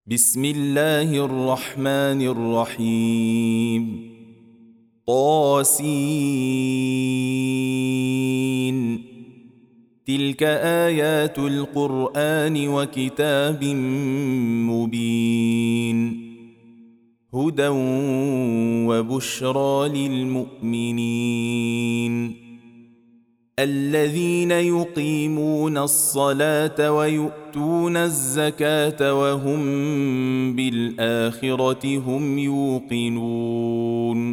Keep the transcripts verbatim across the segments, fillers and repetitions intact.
بسم الله الرحمن الرحيم. طاسين. تلك آيات القرآن وكتاب مبين، هدى وبشرى للمؤمنين الذين يقيمون الصلاة ويؤتون الزكاة وهم بالآخرة هم يوقنون.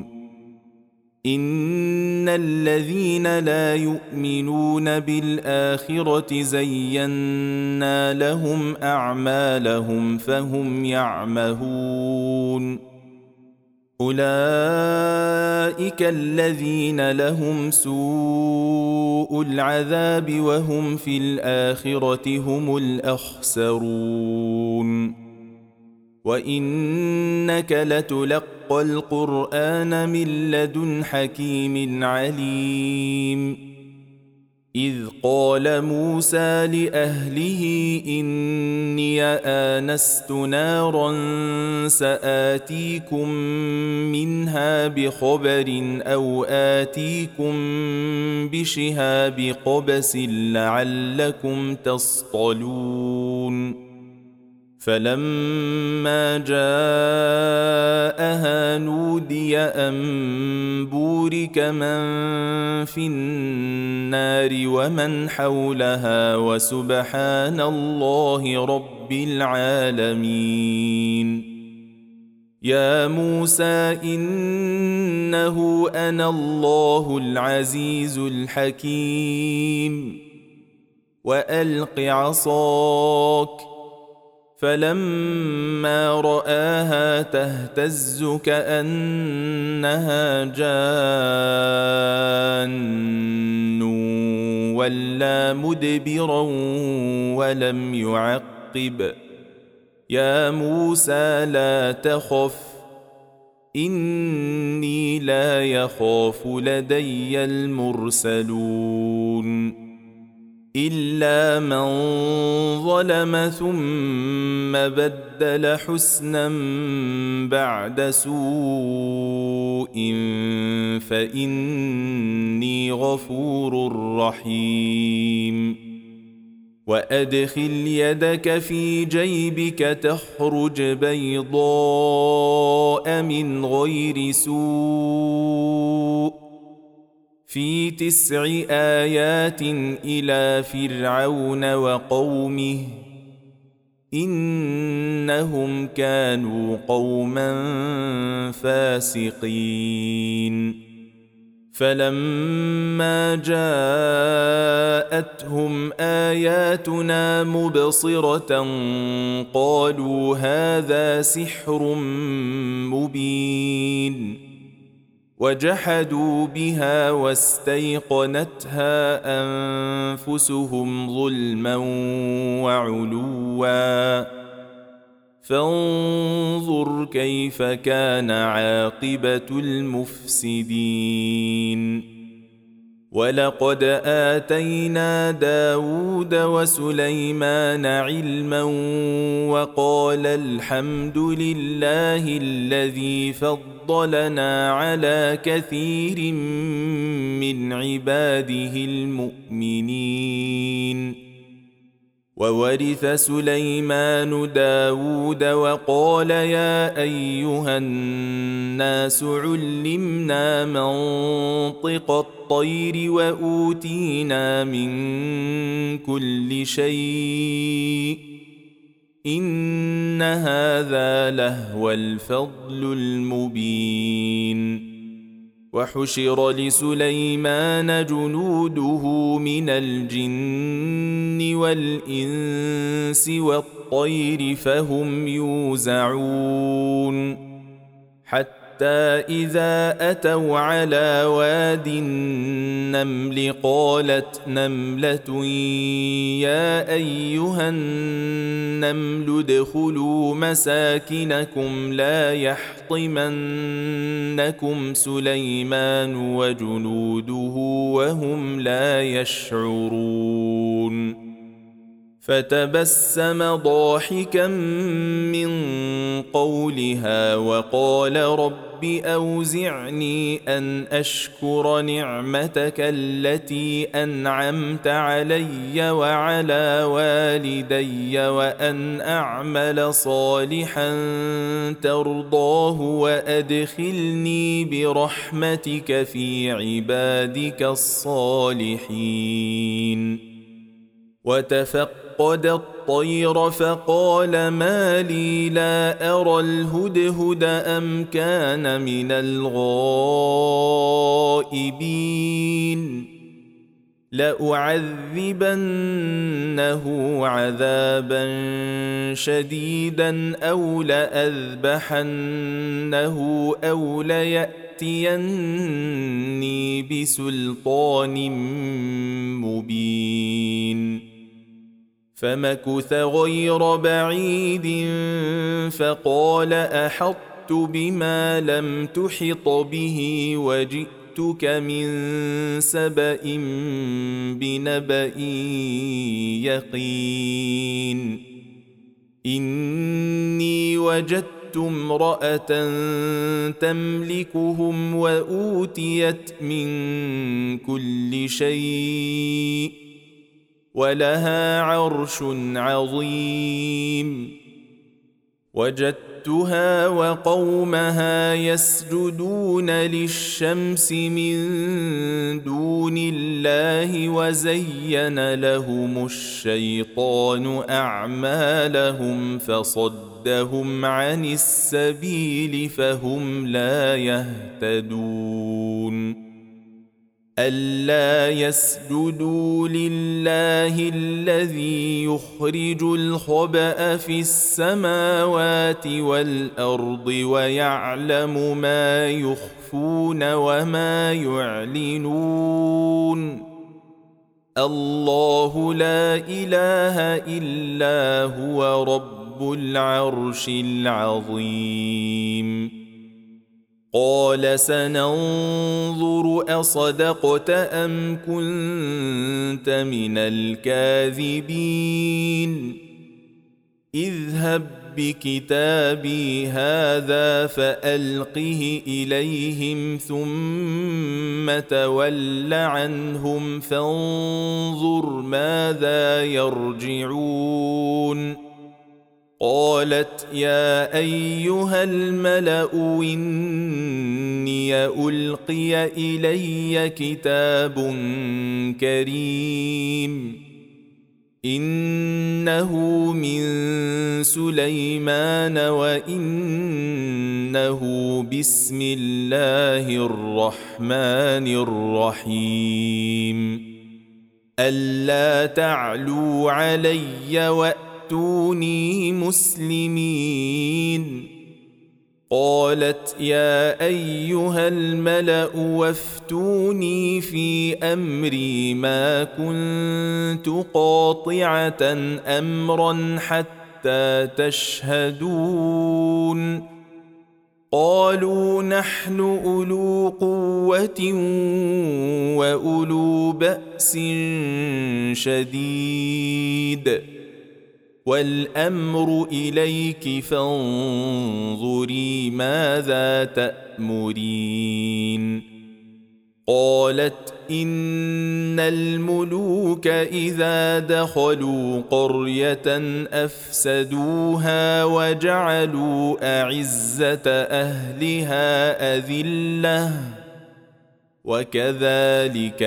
إن الذين لا يؤمنون بالآخرة زينا لهم أعمالهم فهم يعمهون. أولئك الذين لهم سوء العذاب وهم في الآخرة هم الأخسرون. وإنك لتلقى القرآن من لدن حكيم عليم. إذ قال موسى لأهله إني آنست نارا سآتيكم منها بخبر أو آتيكم بشهاب قبس لعلكم تصطلون. فلما جاءها نودي أن بورك من في النار ومن حولها وسبحان الله رب العالمين. يا موسى إنه أنا الله العزيز الحكيم. وألق عصاك. فلما رآها تهتز كأنها جان ولا مدبرا ولم يعقب. يا موسى لا تخف، إني لا يخاف لدي المرسلون. إلا من ظلم ثم بدل حسنا بعد سوء فإني غفور رحيم. وأدخل يدك في جيبك تخرج بيضاء من غير سوء في تسع آيات إلى فرعون وقومه إنهم كانوا قوما فاسقين. فلما جاءتهم آياتنا مبصرة قالوا هذا سحر مبين. وجحدوا بها واستيقنتها أنفسهم ظلما وعلوا فانظر كيف كان عاقبة المفسدين. ولقد آتينا داود وسليمان علما وقال الحمد لله الذي فضلنا على كثير من عباده المؤمنين. وورث سليمان داود وقال يا أيها الناس علمنا منطق الطير وأوتينا من كل شيء إن هذا لهو الفضل المبين. وحشر لسليمان جنوده من الجن والإنس والطير فهم يوزعون. حتى إذا أتوا على واد النمل قالت نملة يا أيها النمل ادخلوا مساكنكم لا يحطمنكم سليمان وجنوده وهم لا يشعرون. فتبسم ضاحكا من قولها وقال رب أوزعني أن أشكر نعمتك التي أنعمت علي وعلى والدي وأن أعمل صالحا ترضاه وأدخلني برحمتك في عبادك الصالحين. وتفقد الطير فقال ما لي لا أرى الهدهد أم كان من الغائبين لأعذبنه عذابا شديدا أو لأذبحنه أو ليأتيني بسلطان مبين. فمكث غير بعيد فقال أحطت بما لم تحط به وجئتك من سبأ بنبأ يقين. إني وجدت امرأة تملكهم وأوتيت من كل شيء ولها عرش عظيم. وجدتها وقومها يسجدون للشمس من دون الله وزين لهم الشيطان أعمالهم فصدهم عن السبيل فهم لا يهتدون. ألا يسجدوا لله الذي يخرج الخبأ في السماوات والأرض ويعلم ما يخفون وما يعلنون. الله لا إله إلا هو رب العرش العظيم. قال سننظر أصدقت أم كنت من الكاذبين. اذهب بكتابي هذا فألقه إليهم ثم تول عنهم فانظر ماذا يرجعون. قالت يا أيها الملأ إني ألقي إلي كتاب كريم إنه من سليمان وإنه بسم الله الرحمن الرحيم ألا تعلوا علي وأتوني مسلمين. قالت يا أيها الملأ وافتوني في أمري ما كنت قاطعة أمرا حتى تشهدون. قالوا نحن أولو قوة وأولو بأس شديد والأمر إليك فانظري ماذا تأمرين. قالت إن الملوك إذا دخلوا قرية أفسدوها وجعلوا أعزة أهلها أذلة وكذلك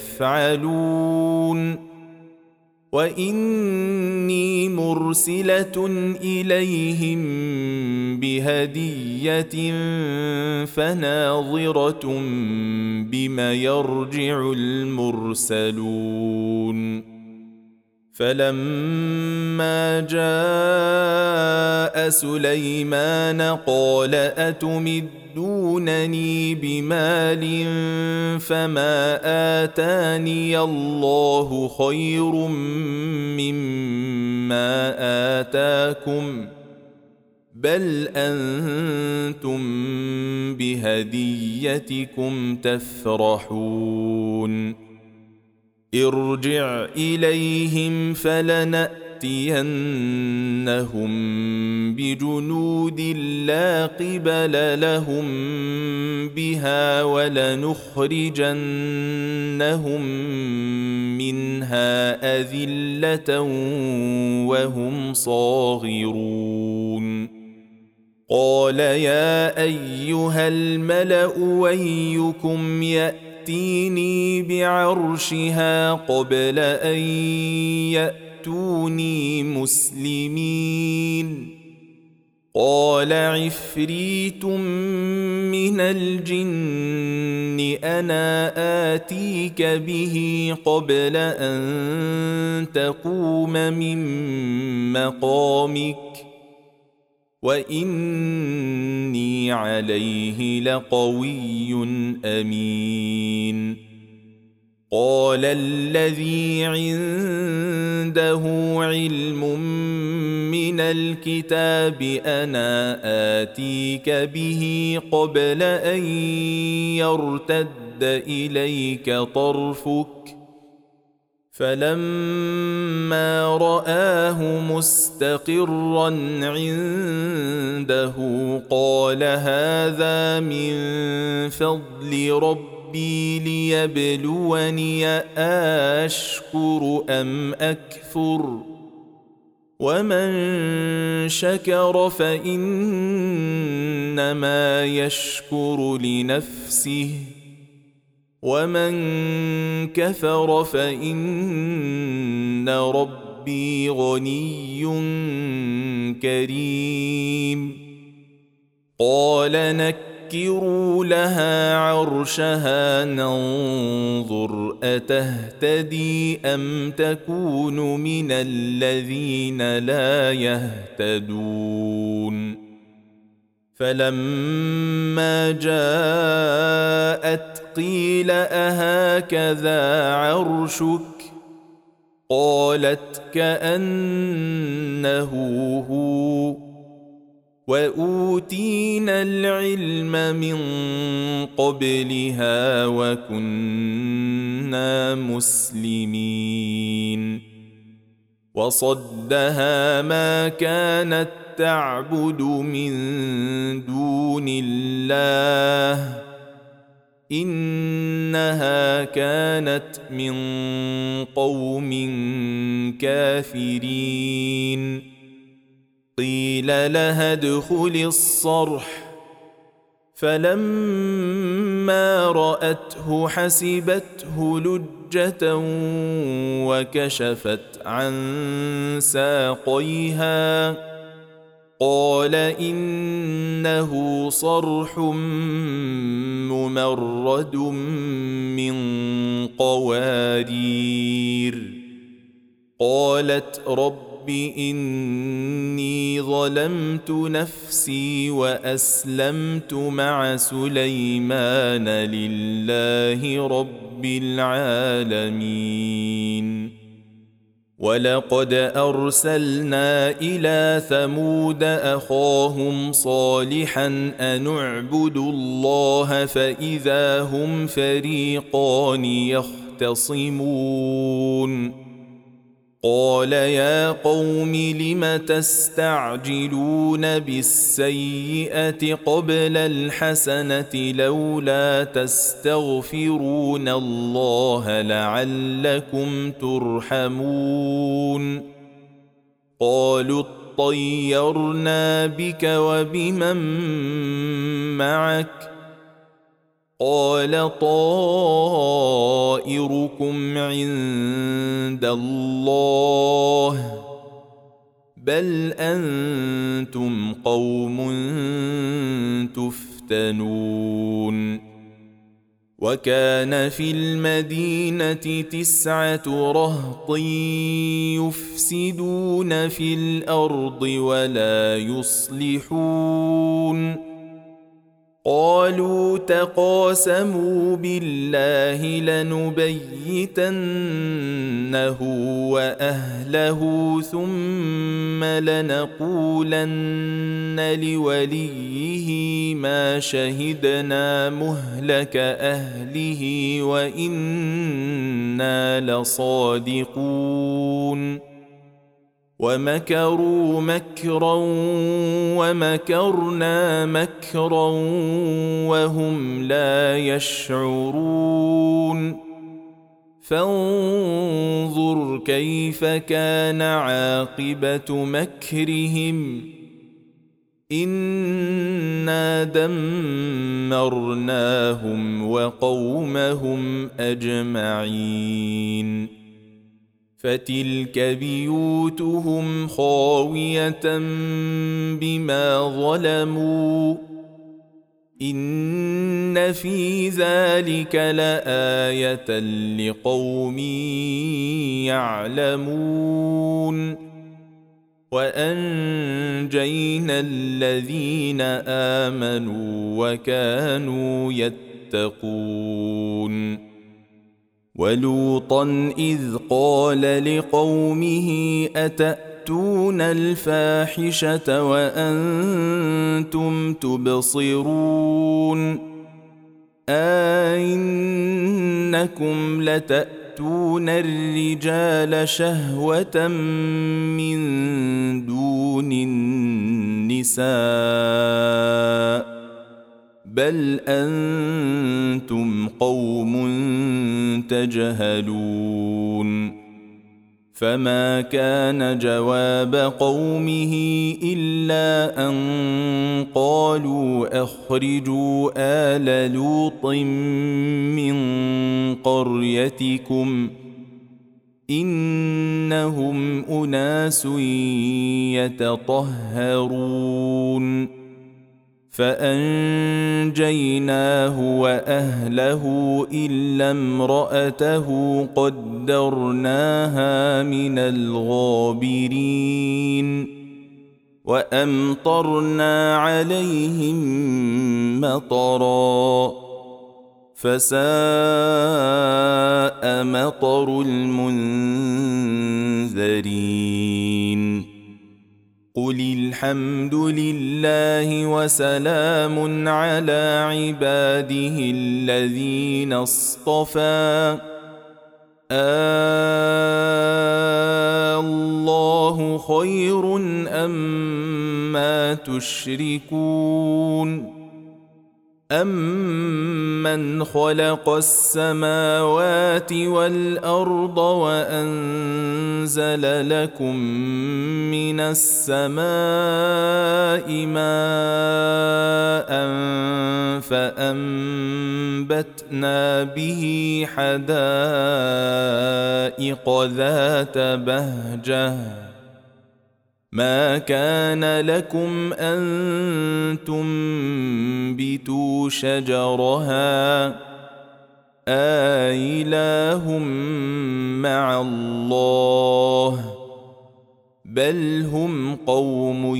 يفعلون. وإني مرسلة إليهم بهدية فناظرة بما يرجع المرسلون. فلما جاء سليمان قال أتمدونني بمال فما آتاني الله خير مما آتاكم بل أنتم بهديتكم تفرحون. ارجع إليهم فلنأتينهم بجنود لا قبل لهم بها ولنخرجنهم منها أذلة وهم صاغرون قال يا أيها الملأ أيكم يأتيني بعرشها قبل أن يأتوني مسلمين قال عفريت من الجن أنا آتيك به قبل أن تقوم من مقامك وإني عليه لقوي أمين قال الذي عنده علم من الكتاب أنا آتيك به قبل أن يرتد إليك طرفك فلما رآه مستقرا عنده قال هذا من فضل ربي ليبلوني أشكر أم أكفر ومن شكر فإنما يشكر لنفسه ومن كفر فإن ربي غني كريم قال نكروا لها عرشها ننظر أتهتدي أم تكون من الذين لا يهتدون فلما جاءت قيل أهكذا عرشك قالت كأنه هو وأوتينا العلم من قبلها وكنا مسلمين وصدها ما كانت تعبد من دون الله إنها كانت من قوم كافرين قيل لها ادخل الصرح فلما رأته حسبته لجة وكشفت عن ساقيها قال إنه صرح ممرد من قوارير قالت رب إني ظلمت نفسي وأسلمت مع سليمان لله رب العالمين ولقد أرسلنا إلى ثمود أخاهم صالحا أن اعبدوا الله فإذا هم فريقان يختصمون قال يا قوم لم تستعجلون بالسيئة قبل الحسنة لولا تستغفرون الله لعلكم ترحمون قالوا اطيرنا بك وبمن معك قال طائركم عند الله بل أنتم قوم تفتنون وكان في المدينة تسعة رهط يفسدون في الأرض ولا يصلحون قالوا تقاسموا بالله لنبيتنه وأهله ثم لنقولن لوليه ما شهدنا مهلك أهله وإنا لصادقون ومكروا مكرا ومكرنا مكرا وهم لا يشعرون فانظر كيف كان عاقبة مكرهم إنا دمرناهم وقومهم أجمعين فتلك بيوتهم خاوية بما ظلموا إن في ذلك لآية لقوم يعلمون وأنجينا الذين آمنوا وكانوا يتقون ولوطا إذ قال لقومه أتأتون الفاحشة وأنتم تبصرون أئنكم لتأتون الرجال شهوة من دون النساء بل أنتم قوم تجهلون فما كان جواب قومه إلا أن قالوا أخرجوا آل لوط من قريتكم إنهم أناس يتطهرون فأنجيناه وأهله إلا امرأته قدرناها من الغابرين وأمطرنا عليهم مطرا فساء مطر المنذرين قل الحمد لله وسلام على عباده الذين اصطفى الله خير أما تشركون أمن خلق السماوات والأرض وأنزل لكم من السماء ماء فأنبتنا به حدائق ذات بهجة ما كان لكم أن تنبتوا شجرها أإله مع الله بل هم قوم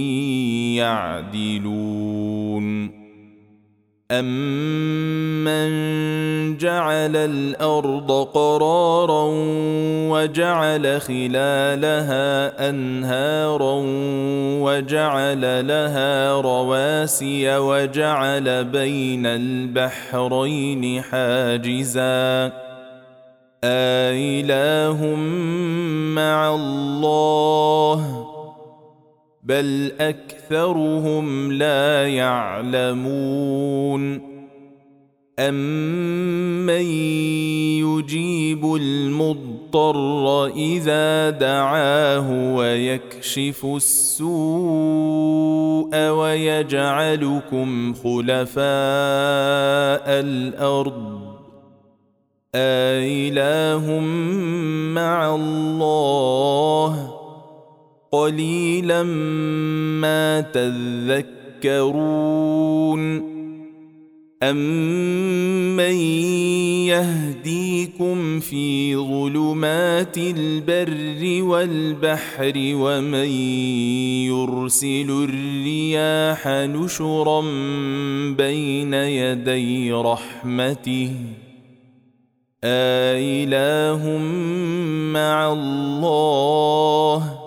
يعدلون أمن جعل الأرض قرارا وجعل خلالها أنهارا وجعل لها رواسي وجعل بين البحرين حاجزا أإله مع الله بل أكثرهم لا يعلمون أمن يجيب المضطر إذا دعاه ويكشف السوء ويجعلكم خلفاء الأرض أإله مع الله قليلا ما تذكرون أمن يهديكم في ظلمات البر والبحر ومن يرسل الرياح نشرا بين يدي رحمته أإله مع الله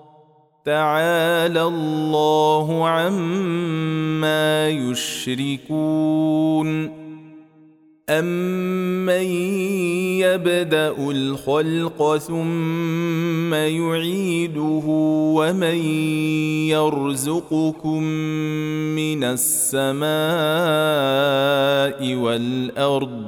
تعالى الله عما يشركون أَمَّن يَبْدَأُ الْخَلْقَ ثُمَّ يُعِيدُهُ وَمَن يَرْزُقُكُم مِّنَ السَّمَاءِ وَالْأَرْضِ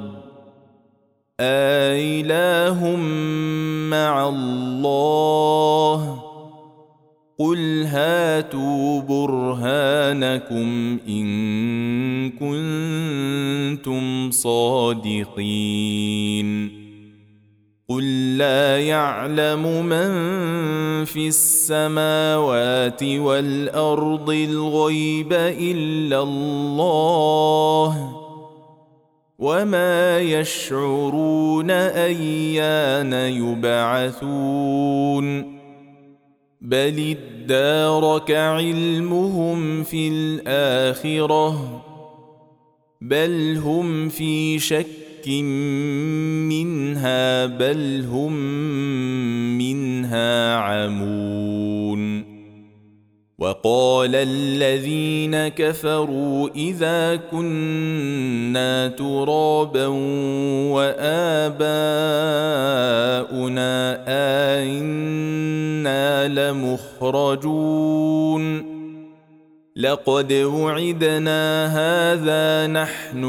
أَإِلَٰهٌ مَّعَ اللَّهِ قُلْ هَاتُوا بُرْهَانَكُمْ إِن كُنتُمْ صَادِقِينَ قُل لَّا يَعْلَمُ مَن فِي السَّمَاوَاتِ وَالْأَرْضِ الْغَيْبَ إِلَّا اللَّهُ وَمَا يَشْعُرُونَ أَيَّانَ يُبْعَثُونَ بَلِ ادَّارَكَ عِلْمُهُمْ فِي الْآخِرَةِ بَلْ هُمْ فِي شَكٍّ مِّنْهَا بَلْ هُمْ مِنْهَا عَمُونَ وَقَالَ الَّذِينَ كَفَرُوا إِذَا كُنَّا تُرَابًا وَآبَاؤُنَا أَإِنَّا لَمُخْرَجُونَ لَقَدْ وُعِدْنَا هَٰذَا نَحْنُ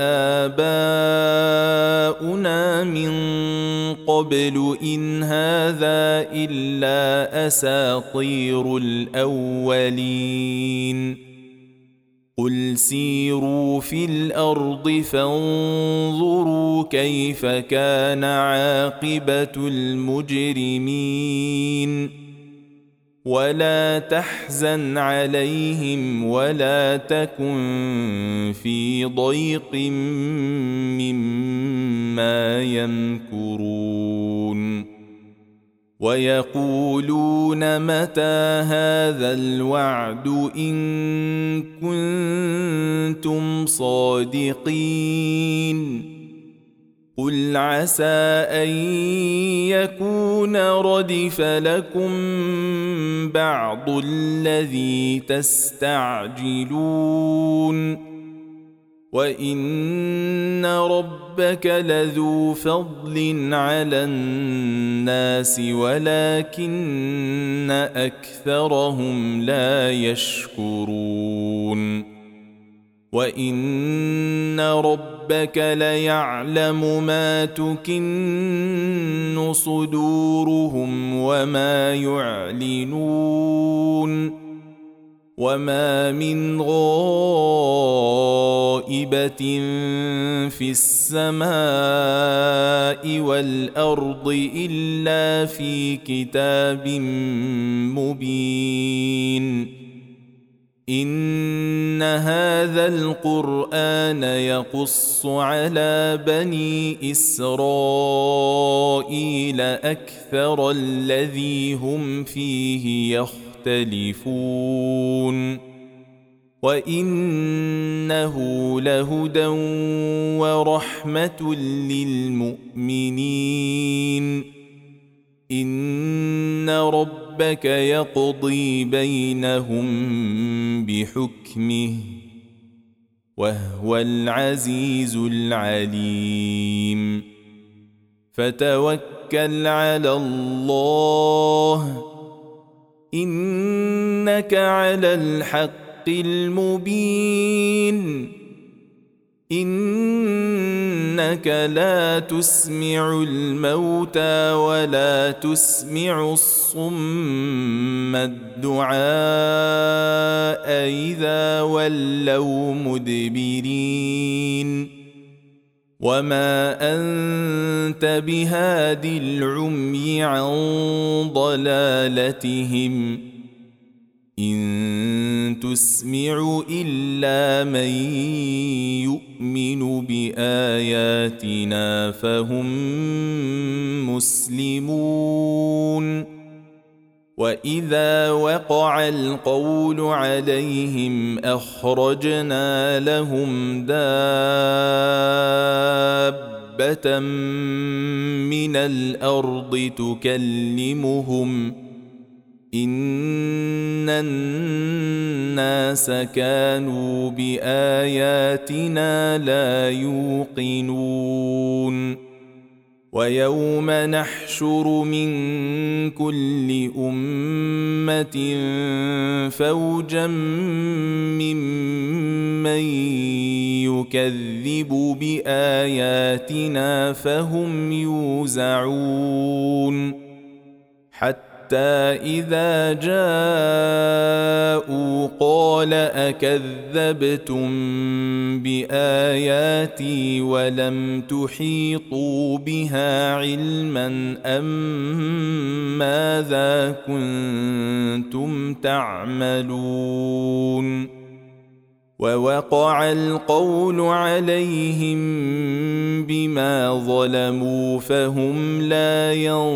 وَآبَاؤُنَا مِن قَبْلُ إِنْ هَٰذَا إِلَّا أَسَاطِيرُ الْأَوَّلِينَ قُلْ سِيرُوا فِي الْأَرْضِ فَانظُرُوا كَيْفَ كَانَ عَاقِبَةُ الْمُجْرِمِينَ وَلَا تَحْزَنْ عَلَيْهِمْ وَلَا تَكُنْ فِي ضَيْقٍ مِّمَّا يَمْكُرُونَ وَيَقُولُونَ مَتَىٰ هَٰذَا الْوَعْدُ إِن كُنتُمْ صَادِقِينَ قُلْ عَسَىٰ أَن يَكُونَ رَدِفَ لَكُم بَعْضُ الَّذِي تَسْتَعْجِلُونَ وَإِنَّ رَبَّكَ لَذُو فَضْلٍ عَلَى النَّاسِ وَلَكِنَّ أَكْثَرَهُمْ لَا يَشْكُرُونَ وَإِنَّ رَبَّكَ لَيَعْلَمُ مَا تُكِنُّ صُدُورُهُمْ وَمَا يُعْلِنُونَ وَمَا مِنْ غَائِبَةٍ فِي السَّمَاءِ وَالْأَرْضِ إِلَّا فِي كِتَابٍ مُبِينٍ إِنَّ هَذَا الْقُرْآنَ يَقُصُّ عَلَى بَنِي إِسْرَائِيلَ أَكْثَرَ الَّذِي هُمْ فِيهِ يَخْتَلِفُونَ وَإِنَّهُ لَهُدًى وَرَحْمَةٌ لِّلْمُؤْمِنِينَ إِنَّ رَبَّكَ يَقْضِي بَيْنَهُم بِحُكْمِهِ وَهُوَ الْعَزِيزُ الْعَلِيمُ فَتَوَكَّلْ عَلَى اللَّهِ إِنَّكَ عَلَى الْحَقِّ الْمُبِينِ إِنَّكَ لَا تُسْمِعُ الْمَوْتَىٰ وَلَا تُسْمِعُ الصُّمَّ الدُّعَاءَ إِذَا وَلَّوْا مُدْبِرِينَ وَمَا أَنتَ بِهَادِ الْعُمْيِ عَن ضَلَالَتِهِمْ إِن تُسْمِعُ إِلَّا مَن يُؤْمِنُ بِآيَاتِنَا فَهُم مُّسْلِمُونَ وَإِذَا وَقَعَ الْقَوْلُ عَلَيْهِمْ أَخْرَجْنَا لَهُمْ دَابَّةً مِّنَ الْأَرْضِ تُكَلِّمُهُمْ إن الناس كانوا بآياتنا لا يوقنون ويوم نحشر من كل أمة فوجا ممن يكذب بآياتنا فهم يوزعون حتى إذا جاءوا قال أكذبتم بآياتي ولم تحيطوا بها علما أم ماذا كنتم تعملون ووقع القول عليهم بما ظلموا فهم لا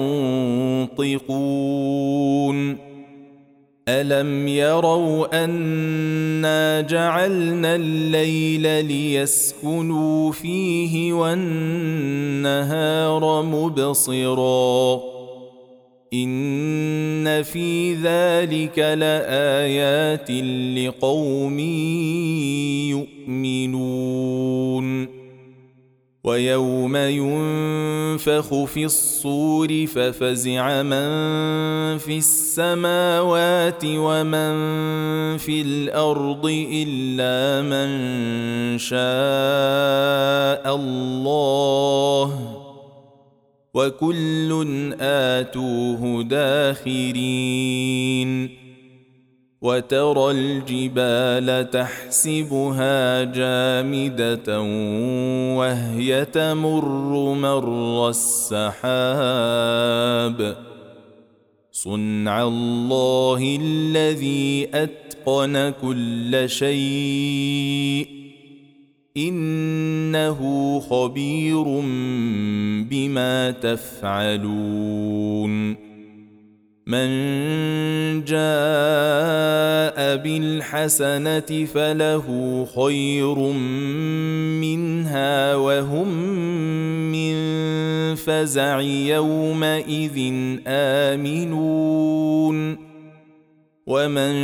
ينطقون ألم يروا أنا جعلنا الليل ليسكنوا فيه والنهار مبصراً إن في ذلك لآيات لقوم يؤمنون ويوم ينفخ في الصور ففزع من في السماوات ومن في الأرض إلا من شاء الله وكل آتوه داخرين وترى الجبال تحسبها جامدة وهي تمر مر السحاب صنع الله الذي أتقن كل شيء إنه خبير بما تفعلون من جاء بالحسنة فله خير منها وهم من فزع يومئذ آمنون ومن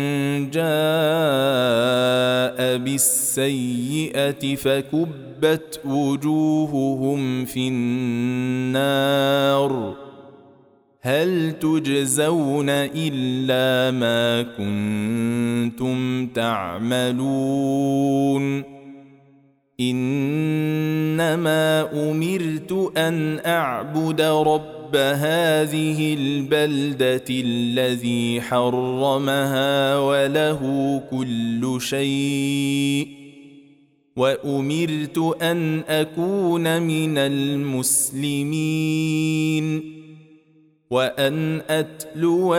جاء بالسيئة فكبت وجوههم في النار هل تجزون إلا ما كنتم تعملون إنما أمرت أن أعبد رب هذه البلدة الذي حرمها وله كل شيء وأمرت أن أكون من المسلمين وأن أتلو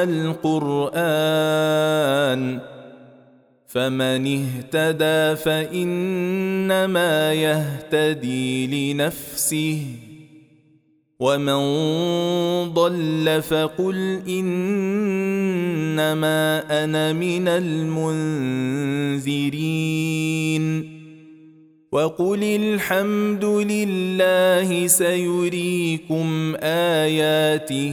القرآن فمن اهتدى فإنما يهتدي لنفسه ومن ضل فقل إنما أنا من المنذرين وقل الحمد لله سيريكم آياته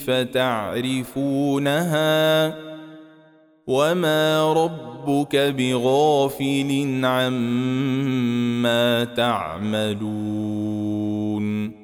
فتعرفونها وما ربك بغافل عما تعملون